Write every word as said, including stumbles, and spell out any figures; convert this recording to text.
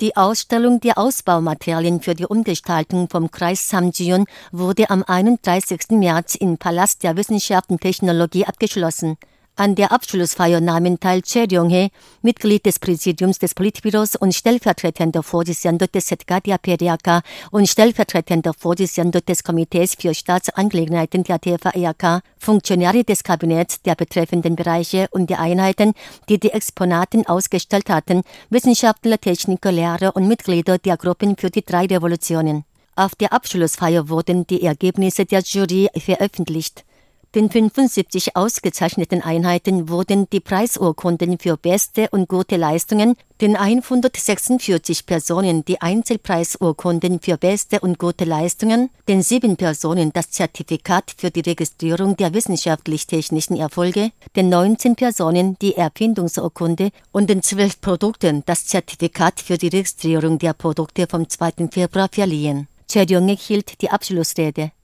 Die Ausstellung der Ausbaumaterialien für die Umgestaltung vom Kreis Samjiyon wurde am einunddreißigsten März im Palast der Wissenschaft und Technologie abgeschlossen. An der Abschlussfeier nahmen teil Choi Ryong-hae, Mitglied des Präsidiums des Politbüros und stellvertretender Vorsitzender des Setgadia P D A K und stellvertretender Vorsitzender des Komitees für Staatsangelegenheiten der T V E A K, Funktionäre des Kabinetts der betreffenden Bereiche und der Einheiten, die die Exponaten ausgestellt hatten, Wissenschaftler, Techniker, Lehrer und Mitglieder der Gruppen für die drei Revolutionen. Auf der Abschlussfeier wurden die Ergebnisse der Jury veröffentlicht. Den fünfundsiebzig ausgezeichneten Einheiten wurden die Preisurkunden für beste und gute Leistungen, den hundertsechsundvierzig Personen die Einzelpreisurkunden für beste und gute Leistungen, den sieben Personen das Zertifikat für die Registrierung der wissenschaftlich-technischen Erfolge, den neunzehn Personen die Erfindungsurkunde und den zwölf Produkten das Zertifikat für die Registrierung der Produkte vom zweiten Februar verliehen. Choi Ryong-hae hielt die Abschlussrede.